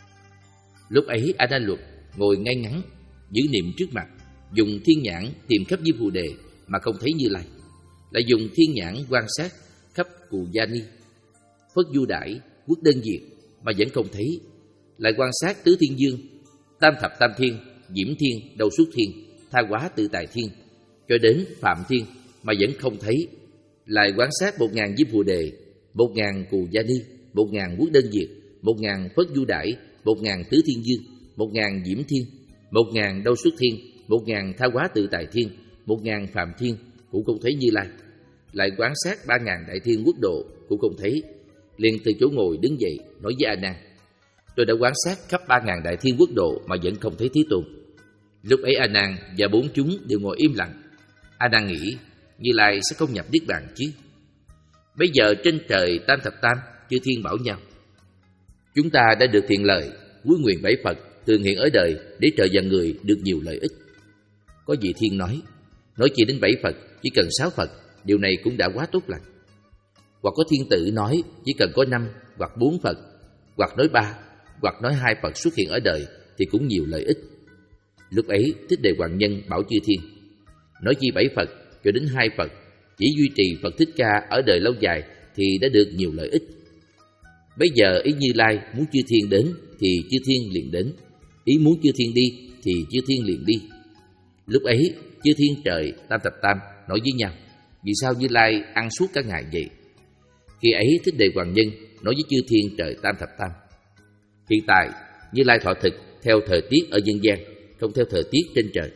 [SPEAKER 1] Lúc ấy A Na Luật ngồi ngay ngắn, giữ niệm trước mặt, dùng thiên nhãn tìm khắp Diêm Phù Đề mà không thấy Như Lai, lại dùng thiên nhãn quan sát khắp Cù Gia Ni, Phất Du Đãi, Quốc Đơn Diệt mà vẫn không thấy, lại quan sát Tứ Thiên Dương, Tam Thập Tam Thiên, Diễm Thiên, Đầu Xuất Thiên, Tha Hóa Tự Tại Thiên, cho đến Phạm Thiên mà vẫn không thấy, lại quan sát một ngàn Diêm Phù Đề, một ngàn Cù Gia Ni, một ngàn Quốc Đơn Diệt, một ngàn Phất Du Đãi, một ngàn Tứ Thiên Dương, một ngàn Diễm Thiên, một ngàn Đâu Xuất Thiên, một ngàn Tha Hóa Tự Tại Thiên, một ngàn Phạm Thiên, cũng không thấy Như Lai. Lại quan sát ba ngàn Đại Thiên Quốc Độ, cũng không thấy. Liền từ chỗ ngồi đứng dậy nói với A Nan: Tôi đã quan sát khắp ba ngàn Đại Thiên Quốc Độ mà vẫn không thấy Thế Tôn. Lúc ấy A Nan và bốn chúng đều ngồi im lặng. A Nan nghĩ Như Lai sẽ không nhập niết bàn chứ. Bây giờ trên trời Tam Thập Tam, chư thiên bảo nhau: Chúng ta đã được thiện lợi, cuối nguyện bảy Phật thường hiện ở đời để trời và người được nhiều lợi ích. Có vị thiên nói: Nói chỉ đến bảy Phật, chỉ cần sáu Phật, điều này cũng đã quá tốt lành. Hoặc có thiên tử nói chỉ cần có năm hoặc bốn Phật, hoặc nói ba, hoặc nói hai Phật xuất hiện ở đời thì cũng nhiều lợi ích. Lúc ấy Thích Đề Hoàng Nhân bảo chư thiên: Nói chi bảy Phật cho đến hai Phật, chỉ duy trì Phật Thích Ca ở đời lâu dài thì đã được nhiều lợi ích. Bây giờ ý Như Lai muốn chư thiên đến thì chư thiên liền đến, ý muốn chư thiên đi thì chư thiên liền đi. Lúc ấy chư thiên trời Tam Thập Tam nói với nhau: Vì sao Như Lai ăn suốt cả ngày vậy? Khi ấy Thích Đề Hoàng Nhân nói với chư thiên trời Tam Thập Tam: Hiện tại Như Lai thọ thực theo thời tiết ở nhân gian, không theo thời tiết trên trời.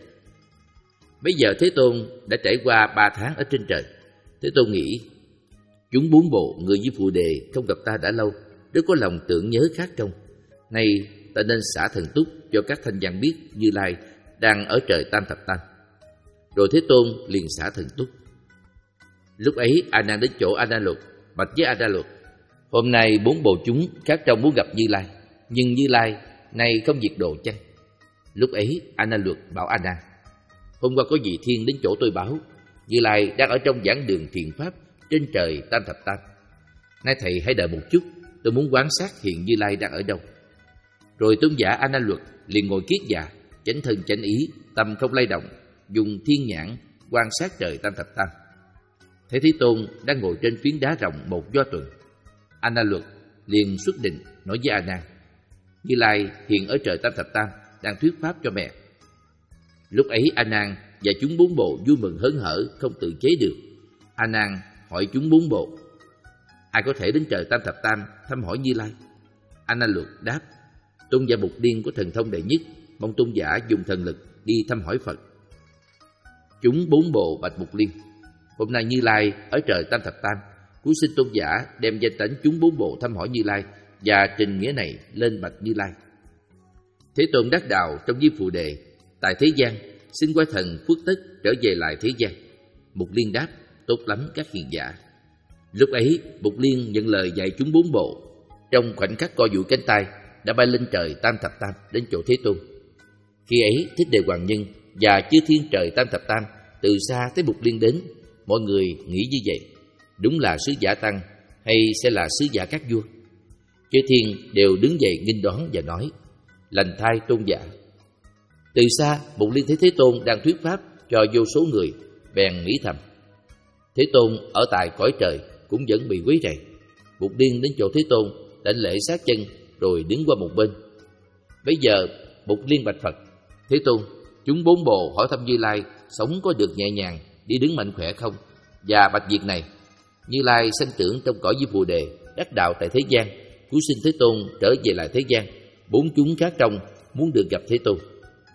[SPEAKER 1] Bây giờ Thế Tôn đã trải qua ba tháng ở trên trời. Thế Tôn nghĩ: Chúng bốn bộ người với Phù Đề không gặp ta đã lâu, rất có lòng tưởng nhớ khác trong. Nay ta nên xả thần túc cho các thanh văn biết Như Lai đang ở trời Tam Thập Tam. Rồi Thế Tôn liền xả thần túc. Lúc ấy A Nan đến chỗ A Na Luật, bạch với A Na Luật: Hôm nay bốn bộ chúng khác trong muốn gặp Như Lai, nhưng Như Lai nay không diệt độ chăng? Lúc ấy A Na Luật bảo A Nan: Hôm qua có vị thiên đến chỗ tôi báo Như Lai đang ở trong giảng đường thiện pháp trên trời Tam Thập Tam. Nay thầy hãy đợi một chút, tôi muốn quan sát hiện Như Lai đang ở đâu. Rồi tôn giả A Na Luật liền ngồi kiết già, chánh thân chánh ý, tâm không lay động, dùng thiên nhãn quan sát trời Tam Thập Tam. Thấy Thế Tôn đang ngồi trên phiến đá rộng một do tuần. A Na Luật liền xuất định nói với A Nan: Như Lai hiện ở trời Tam Thập Tam đang thuyết pháp cho mẹ. Lúc ấy A Nan và chúng bốn bộ vui mừng hớn hở không tự chế được. A Nan hỏi chúng bốn bộ: Ai có thể đến trời Tam Thập Tam thăm hỏi Như Lai? A Na Luật đáp: Tôn giả Bụt Điên có thần thông đệ nhất, mong tôn giả dùng thần lực đi thăm hỏi Phật. Chúng bốn bộ bạch Bụt Liên: Hôm nay Như Lai ở trời Tam Thập Tam, cúi xin tôn giả đem danh tánh chúng bốn bộ thăm hỏi Như Lai và trình nghĩa này lên bạch Như Lai. Thế Tôn đắc đạo trong Diêm Phù Đề, tại thế gian xin quay thần phước tất trở về lại thế gian. Bụt Liên đáp: Tốt lắm các hiền giả. Lúc ấy Bụt Liên nhận lời dạy chúng bốn bộ, trong khoảnh khắc co duỗi cánh tay đã bay lên trời Tam Thập Tam đến chỗ Thế Tôn. Khi ấy Thích Đề Hoàng Nhân và chư thiên trời Tam Thập Tam từ xa thấy Bụt Liên đến. Mọi người nghĩ như vậy: Đúng là sứ giả tăng hay sẽ là sứ giả các vua? Chư thiên đều đứng dậy nghênh đón và nói: Lành thay tôn giả. Từ xa Bụt Liên thấy Thế Tôn đang thuyết pháp cho vô số người, bèn nghĩ thầm: Thế Tôn ở tại cõi trời cũng vẫn bị quấy rầy. Bụt Liên đến chỗ Thế Tôn, đảnh lễ sát chân rồi đứng qua một bên. Bây giờ Bụt Liên bạch Phật: Thế Tôn, chúng bốn bộ hỏi thăm Như Lai sống có được nhẹ nhàng, đi đứng mạnh khỏe không? Và bạch việc này, Như Lai sanh tưởng trong cõi Diêm Phù Đề, đắc đạo tại thế gian, cúi xin Thế Tôn trở về lại thế gian. Bốn chúng khác trong muốn được gặp Thế Tôn.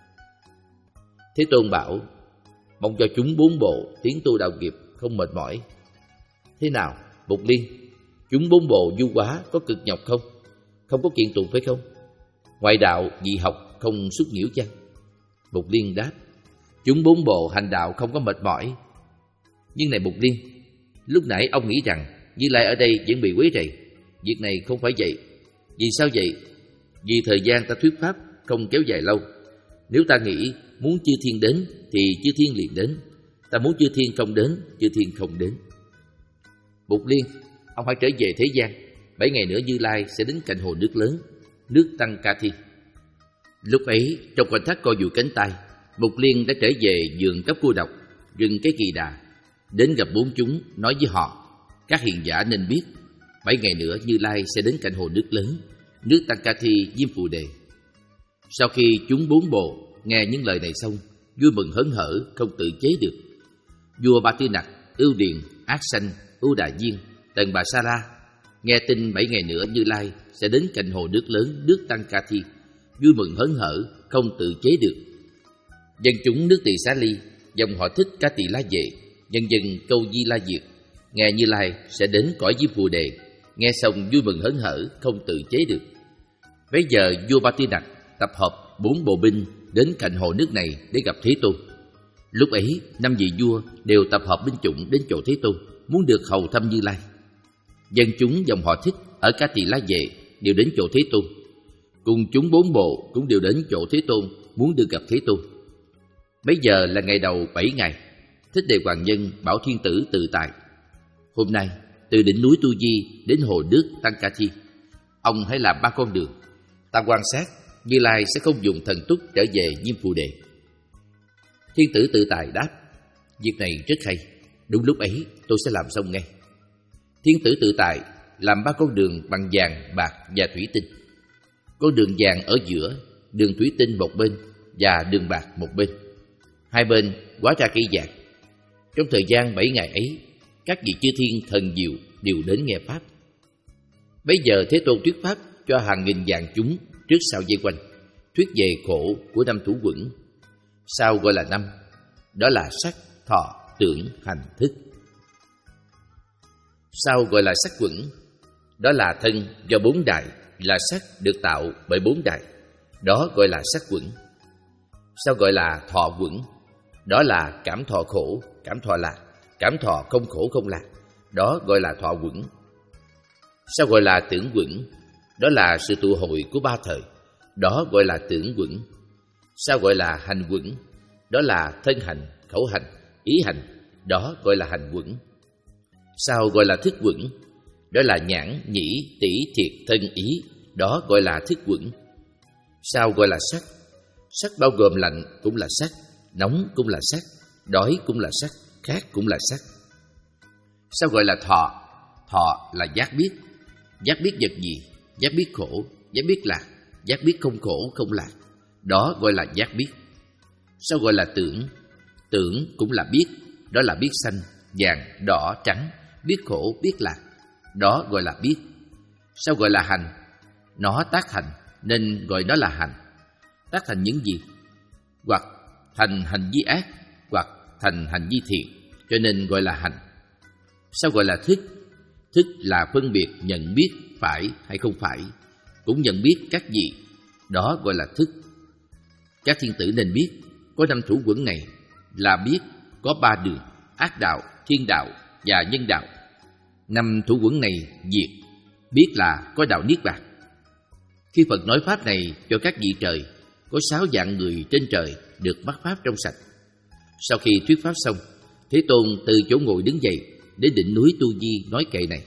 [SPEAKER 1] Thế Tôn bảo: Mong cho chúng bốn bộ tiến tu đạo nghiệp không mệt mỏi. Thế nào Bụt Liên, chúng bốn bộ du hóa có cực nhọc không? Không có kiện tụng phải không? Ngoại đạo dị học không xuất nhiễu chăng? Bụt Liên đáp: chúng bốn bộ hành đạo không có mệt mỏi. Nhưng này Mục Liên, lúc nãy ông nghĩ rằng Như Lai ở đây vẫn bị quấy rầy. Việc này không phải vậy. Vì sao vậy? Vì thời gian ta thuyết pháp không kéo dài lâu. Nếu ta nghĩ muốn chư thiên đến thì chư thiên liền đến. Ta muốn chư thiên không đến, chư thiên không đến. Mục Liên, ông hãy trở về thế gian. Bảy ngày nữa Như Lai sẽ đến cạnh hồ nước lớn, nước Tăng Ca Thi. Lúc ấy, trong khoảnh khắc co duỗi cánh tay, Mục Liên đã trở về vườn cấp cô độc, rừng cái kỳ đà, đến gặp bốn chúng, nói với họ: các hiền giả nên biết, bảy ngày nữa Như Lai sẽ đến cạnh hồ nước lớn, nước Tăng Ca Thi Diêm Phù Đề. Sau khi chúng bốn bộ nghe những lời này xong, vui mừng hớn hở không tự chế được. Vua Ba Tư Nặc, Ưu Điền, Ác Sanh, Ưu Đà Diên, Tần Bà Sa La nghe tin bảy ngày nữa Như Lai sẽ đến cạnh hồ nước lớn, nước Tăng Ca Thi, vui mừng hớn hở không tự chế được. Dân chúng nước Tỳ Xá Ly, dòng họ Thích Ca Tỳ La Vệ, nhân dân câu Di La Diệt, nghe Như Lai sẽ đến cõi Diêm Phù Đề, nghe xong vui mừng hớn hở không tự chế được. Bây giờ vua Ba Tư Nặc tập hợp bốn bộ binh đến cạnh hồ nước này để gặp Thế Tôn. Lúc ấy năm vị vua đều tập hợp binh chủng đến chỗ Thế Tôn, muốn được hầu thăm Như Lai. Dân chúng dòng họ Thích ở Ca Tỳ La Vệ đều đến chỗ Thế Tôn, cùng chúng bốn bộ cũng đều đến chỗ Thế Tôn, muốn được gặp Thế Tôn. Bây giờ là ngày đầu bảy ngày. Thích Đề Hoàng Nhân bảo thiên tử Tự Tại: hôm nay từ đỉnh núi Tu Di đến hồ nước Tăng Ca Thi, ông hãy làm ba con đường. Ta quan sát Như Lai sẽ không dùng thần túc trở về Diêm Phù Đề. Thiên tử Tự Tại đáp: việc này rất hay, đúng lúc ấy tôi sẽ làm xong ngay. Thiên tử Tự Tại làm ba con đường bằng vàng, bạc và thủy tinh. Con đường vàng ở giữa, đường thủy tinh một bên và đường bạc một bên. Hai bên hóa ra cây vàng. Trong thời gian bảy ngày ấy, các vị chư thiên thần diệu đều đến nghe pháp. Bây giờ Thế Tôn thuyết pháp cho hàng nghìn vạn chúng trước sau vây quanh, thuyết về khổ của năm thủ quẩn. Sao gọi là năm? Đó là sắc, thọ, tưởng, hành, thức. Sao gọi là sắc quẩn? Đó là thân do bốn đại là sắc được tạo bởi bốn đại, đó gọi là sắc quẩn. Sao gọi là thọ quẩn? Đó là cảm thọ khổ, cảm thọ lạc, cảm thọ không khổ không lạc, đó gọi là thọ quẩn. Sao gọi là tưởng quẩn? Đó là sự tụ hội của ba thời, đó gọi là tưởng quẩn. Sao gọi là hành quẩn? Đó là thân hành, khẩu hành, ý hành, đó gọi là hành quẩn. Sao gọi là thức quẩn? Đó là nhãn, nhĩ, tỷ, thiệt, thân, ý, đó gọi là thức quẩn. Sao gọi là sắc? Sắc bao gồm lạnh cũng là sắc, nóng cũng là sắc, đói cũng là sắc, khát cũng là sắc. Sao gọi là thọ? Thọ là giác biết. Giác biết vật gì? Giác biết khổ, giác biết lạc, giác biết không khổ không lạc, đó gọi là giác biết. Sao gọi là tưởng? Tưởng cũng là biết, đó là biết xanh, vàng, đỏ, trắng, biết khổ, biết lạc, đó gọi là biết. Sao gọi là hành? Nó tác hành nên gọi đó là hành. Tác thành những gì? Hoặc thành hành vi ác, hoặc thành hành vi thiện, cho nên gọi là hành. Sao gọi là thức? Thức là phân biệt nhận biết phải hay không phải, cũng nhận biết các gì, đó gọi là thức. Các thiên tử nên biết, có năm thủ quẩn này là biết có ba đường: ác đạo, thiên đạo và nhân đạo. Năm thủ quẩn này diệt, biết là có đạo niết bàn. Khi Phật nói pháp này cho các vị trời, có sáu vạn người trên trời được bắt pháp trong sạch. Sau khi thuyết pháp xong, Thế Tôn từ chỗ ngồi đứng dậy đến đỉnh núi Tu Di nói kệ này: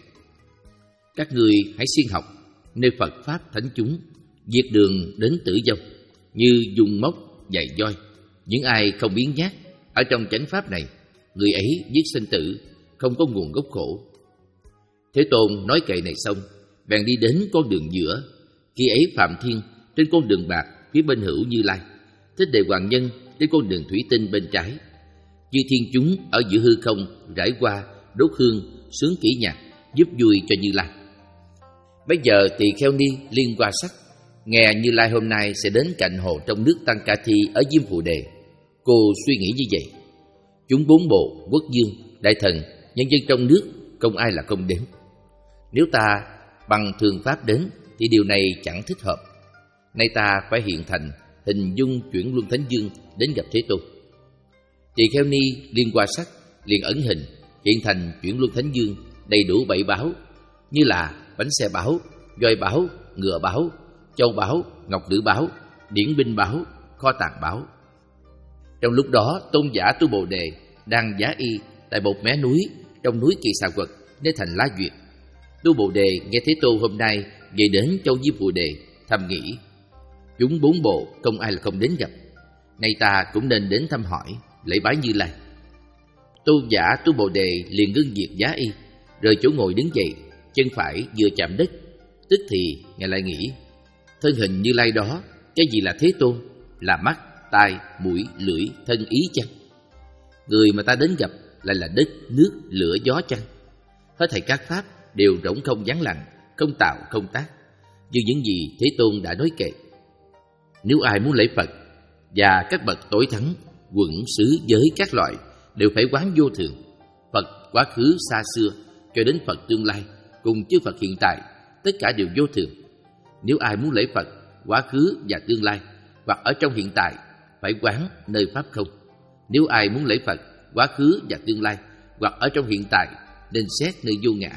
[SPEAKER 1] các ngươi hãy siêng học, nơi Phật pháp thánh chúng, diệt đường đến tử vong, như dùng móc dạy voi. Những ai không biến nhát ở trong chánh pháp này, người ấy giết sinh tử, không có nguồn gốc khổ. Thế Tôn nói kệ này xong, bèn đi đến con đường giữa. Khi ấy Phạm Thiên trên con đường bạc phía bên hữu Như Lai, Thích Đề Hoàng Nhân trên con đường thủy tinh bên trái. Chư thiên chúng ở giữa hư không rải qua, đốt hương, sướng kỹ nhạc, giúp vui cho Như Lai. Bây giờ Tỳ Kheo Ni Liên Hoa Sắc nghe Như Lai hôm nay sẽ đến cạnh hồ trong nước Tăng Ca Thi ở Diêm Phù Đề. Cô suy nghĩ như vậy: chúng bốn bộ, quốc vương, đại thần, nhân dân trong nước, không ai là không đến. Nếu ta bằng thường pháp đến thì điều này chẳng thích hợp. Nay ta phải hiện thành hình dung chuyển luân thánh dương đến gặp Thế Tôn. Tỳ Kheo Ni liên qua sắc liền ẩn hình, hiện thành Chuyển Luân Thánh Dương đầy đủ bảy báo, như là bánh xe báo, voi báo, ngựa báo, châu báo, ngọc nữ báo, điển binh báo, kho tàng báo. Trong lúc đó, tôn giả Tu Bồ Đề đang giá y tại một mé núi trong núi Kỳ Xà Quật nơi thành Lá Duyệt. Tu Bồ Đề nghe Thế Tôn hôm nay về đến châu Diêm Phù Đề, thầm nghĩ: chúng bốn bộ không ai là không đến gặp, nay ta cũng nên đến thăm hỏi, lễ bái Như Lai. Tôn giả Tu Bồ Đề liền ngưng việc giá y, rời chỗ ngồi đứng dậy, chân phải vừa chạm đất, tức thì ngài lại nghĩ: thân hình Như Lai đó, cái gì là Thế Tôn? Là mắt, tai, mũi, lưỡi, thân ý chăng? Người mà ta đến gặp lại là đất, nước, lửa, gió chăng? Hết thảy các pháp đều rỗng không vắng lặng, không tạo không tác, như những gì Thế Tôn đã nói kệ. Nếu ai muốn lễ Phật và các bậc tối thắng, quận xứ giới các loại, đều phải quán vô thường. Phật quá khứ xa xưa cho đến Phật tương lai cùng chư Phật hiện tại, tất cả đều vô thường. Nếu ai muốn lễ Phật quá khứ và tương lai hoặc ở trong hiện tại, phải quán nơi pháp không. Nếu ai muốn lễ Phật quá khứ và tương lai hoặc ở trong hiện tại, nên xét nơi vô ngã.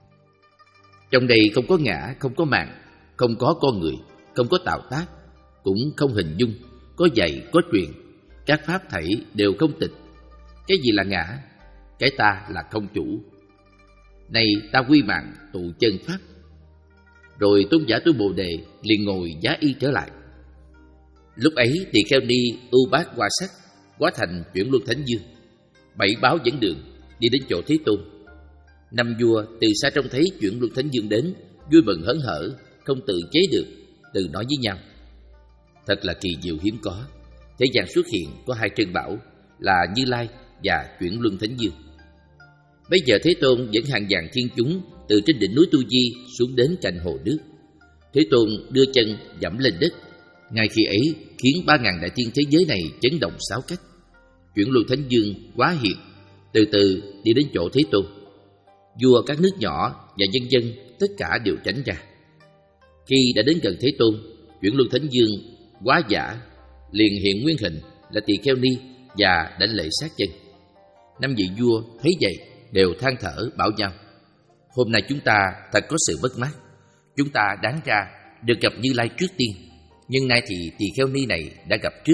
[SPEAKER 1] Trong đây không có ngã, không có mạng, không có con người, không có tạo tác, cũng không hình dung, có dạy, có truyền. Các pháp thảy đều không tịch. Cái gì là ngã? Cái ta là không chủ. Này ta quy mạng tụ chân pháp. Rồi tôn giả Tu Bồ Đề liền ngồi giá y trở lại. Lúc ấy Tỳ Kheo Ni ưu bát qua sắc hóa thành Chuyển Luân Thánh Dương, bảy báo dẫn đường đi đến chỗ Thế Tôn. Năm vua từ xa trông thấy Chuyển Luân Thánh Dương đến, vui mừng hớn hở, không tự chế được, từ nói với nhau: thật là kỳ diệu hiếm có, thế gian xuất hiện có hai trân bảo là Như Lai và Chuyển Luân Thánh Dương. Bây giờ Thế Tôn dẫn hàng vạn thiên chúng từ trên đỉnh núi Tu Di xuống đến cạnh hồ nước. Thế Tôn đưa chân dẫm lên đất, ngay khi ấy khiến ba ngàn đại thiên thế giới này chấn động sáu cách. Chuyển Luân Thánh Dương hóa hiện, từ từ đi đến chỗ Thế Tôn. Vua các nước nhỏ và nhân dân tất cả đều tránh ra. Khi đã đến gần Thế Tôn, Chuyển Luân Thánh Dương hóa giả liền hiện nguyên hình là Tỳ Kheo Ni và đảnh lễ sát chân. Năm vị vua thấy vậy đều than thở bảo nhau: hôm nay chúng ta thật có sự mất mát. Chúng ta đáng ra được gặp Như Lai trước tiên, nhưng nay thì Tỳ Kheo Ni này đã gặp trước.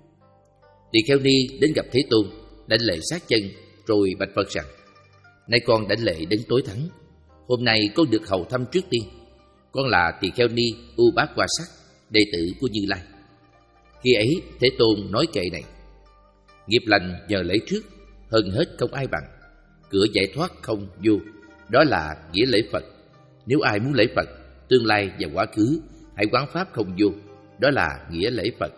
[SPEAKER 1] Tỳ Kheo Ni đến gặp Thế Tôn, đảnh lễ sát chân, rồi bạch Phật rằng: nay con đảnh lễ đến tối thắng, hôm nay con được hầu thăm trước tiên. Con là Tỳ Kheo Ni U Bát Qua Sắc, đệ tử của Như Lai. Khi ấy Thế Tôn nói kệ này: nghiệp lành nhờ lễ trước, hơn hết không ai bằng. Cửa giải thoát không vô, đó là nghĩa lễ Phật. Nếu ai muốn lễ Phật tương lai và quá khứ, hãy quán pháp không vô, đó là nghĩa lễ Phật.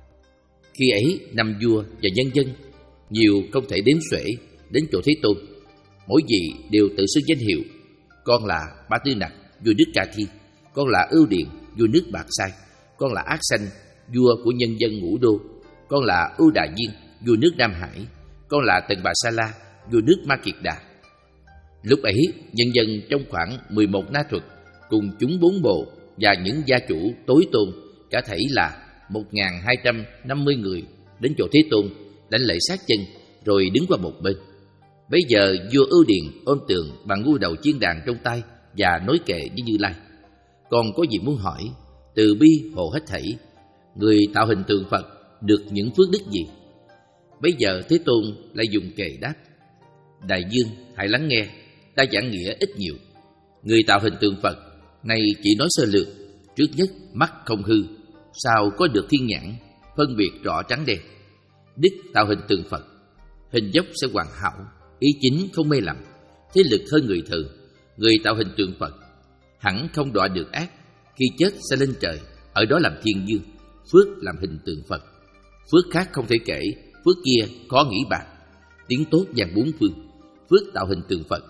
[SPEAKER 1] Khi ấy năm vua và nhân dân nhiều không thể đếm xuể đến chỗ Thế Tôn. Mỗi vị đều tự xưng danh hiệu: con là Ba Tư Nặc, vua nước Ca Thi; con là Ưu Điện, vua nước Bạc Sai; con là Ác Sanh, vua của nhân dân Ngũ Đô; con là Ưu Đà Diên, vua nước Nam Hải; con là Tần Bà Sa La, vua nước Ma Kiệt Đà. Lúc ấy nhân dân trong khoảng mười một na thuật cùng chúng bốn bộ và những gia chủ tối tôn, cả thảy là một nghìn hai trăm năm mươi người đến chỗ Thế Tôn, đảnh lễ sát chân, rồi đứng qua một bên. Bây giờ vua Ưu Điền ôm tường bằng ngu đầu chiên đàn trong tay và nói kệ với Như Lai: con có gì muốn hỏi, từ bi hộ hết thảy. Người tạo hình tượng Phật được những phước đức gì? Bây giờ Thế Tôn lại dùng kệ đáp: đại dương hãy lắng nghe, ta giảng nghĩa ít nhiều. Người tạo hình tượng Phật này chỉ nói sơ lược. Trước nhất, mắt không hư, sao có được thiên nhãn phân biệt rõ trắng đen. Đức tạo hình tượng Phật, hình dốc sẽ hoàn hảo, ý chính không mê lầm, thế lực hơn người thường. Người tạo hình tượng Phật hẳn không đọa được ác, khi chết sẽ lên trời, ở đó làm thiên dương. Phước làm hình tượng Phật, phước khác không thể kể, phước kia khó nghĩ bạc. Tiếng tốt vang bốn phương, phước tạo hình tượng Phật.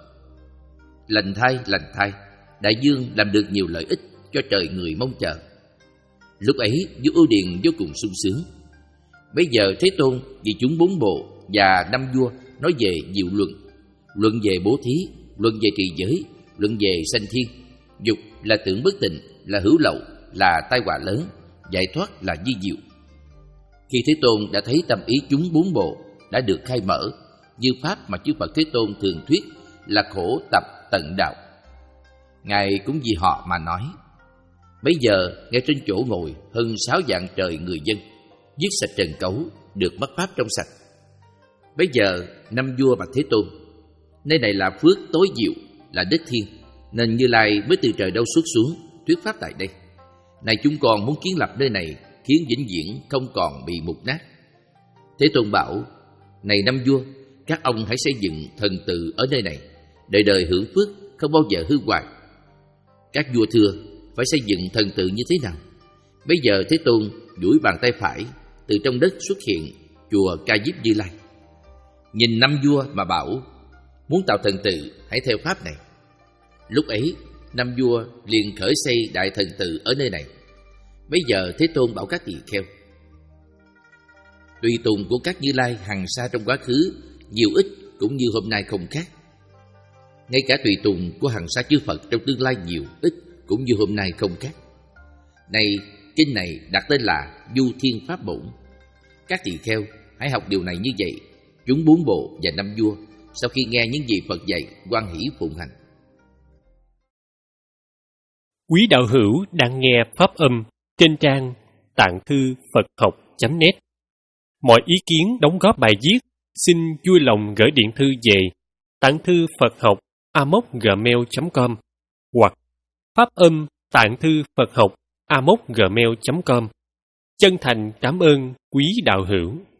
[SPEAKER 1] Lành thai, lành thai, đại dương làm được nhiều lợi ích cho trời người mong chờ. Lúc ấy vua Ưu Điền vô cùng sung sướng. Bây giờ Thế Tôn vì chúng bốn bộ và năm vua nói về diệu luận: luận về bố thí, luận về trì giới, luận về sanh thiên. Dục là tưởng bất tịnh, là hữu lậu, là tai họa lớn; giải thoát là di diệu. Khi Thế Tôn đã thấy tâm ý chúng bốn bộ đã được khai mở, như pháp mà chư Phật Thế Tôn thường thuyết là khổ tập tận đạo. Ngài cũng vì họ mà nói. Bây giờ ngay trên chỗ ngồi hơn sáu vạn trời người dân, giết sạch trần cấu, được mất pháp trong sạch. Bây giờ năm vua bạch Thế Tôn, nơi này là phước tối diệu, là đất thiên, nên Như Lai mới từ trời đâu xuất xuống thuyết pháp tại đây. Này chúng con muốn kiến lập nơi này, khiến vĩnh viễn không còn bị mục nát. Thế Tôn bảo: này năm vua, các ông hãy xây dựng thần tự ở nơi này, đời đời hưởng phước, không bao giờ hư hoại. Các vua thưa: phải xây dựng thần tự như thế nào? Bây giờ Thế Tôn duỗi bàn tay phải, từ trong đất xuất hiện chùa Ca Diếp Như Lai. Nhìn năm vua mà bảo: muốn tạo thần tự hãy theo pháp này. Lúc ấy năm vua liền khởi xây đại thần tự ở nơi này. Bây giờ Thế Tôn bảo các tỳ kheo: tùy tùng của các Như Lai hằng xa trong quá khứ, nhiều ít cũng như hôm nay không khác. Ngay cả tùy tùng của hằng xa chư Phật trong tương lai nhiều ít cũng như hôm nay không khác. Này, kinh này đặt tên là Du Thiên Pháp Bổn. Các tỳ kheo hãy học điều này như vậy. Chúng bốn bộ và năm vua sau khi nghe những gì Phật dạy, hoan hỷ phụng hành.
[SPEAKER 2] Quý đạo hữu đang nghe pháp âm trên trang tạng thư Phật học chấm net. Mọi ý kiến đóng góp bài viết xin vui lòng gửi điện thư về tạng thư Phật học a m o c gmail chấm com hoặc pháp âm tạng thư Phật học a m o c gmail chấm com. Chân thành cảm ơn quý đạo hữu.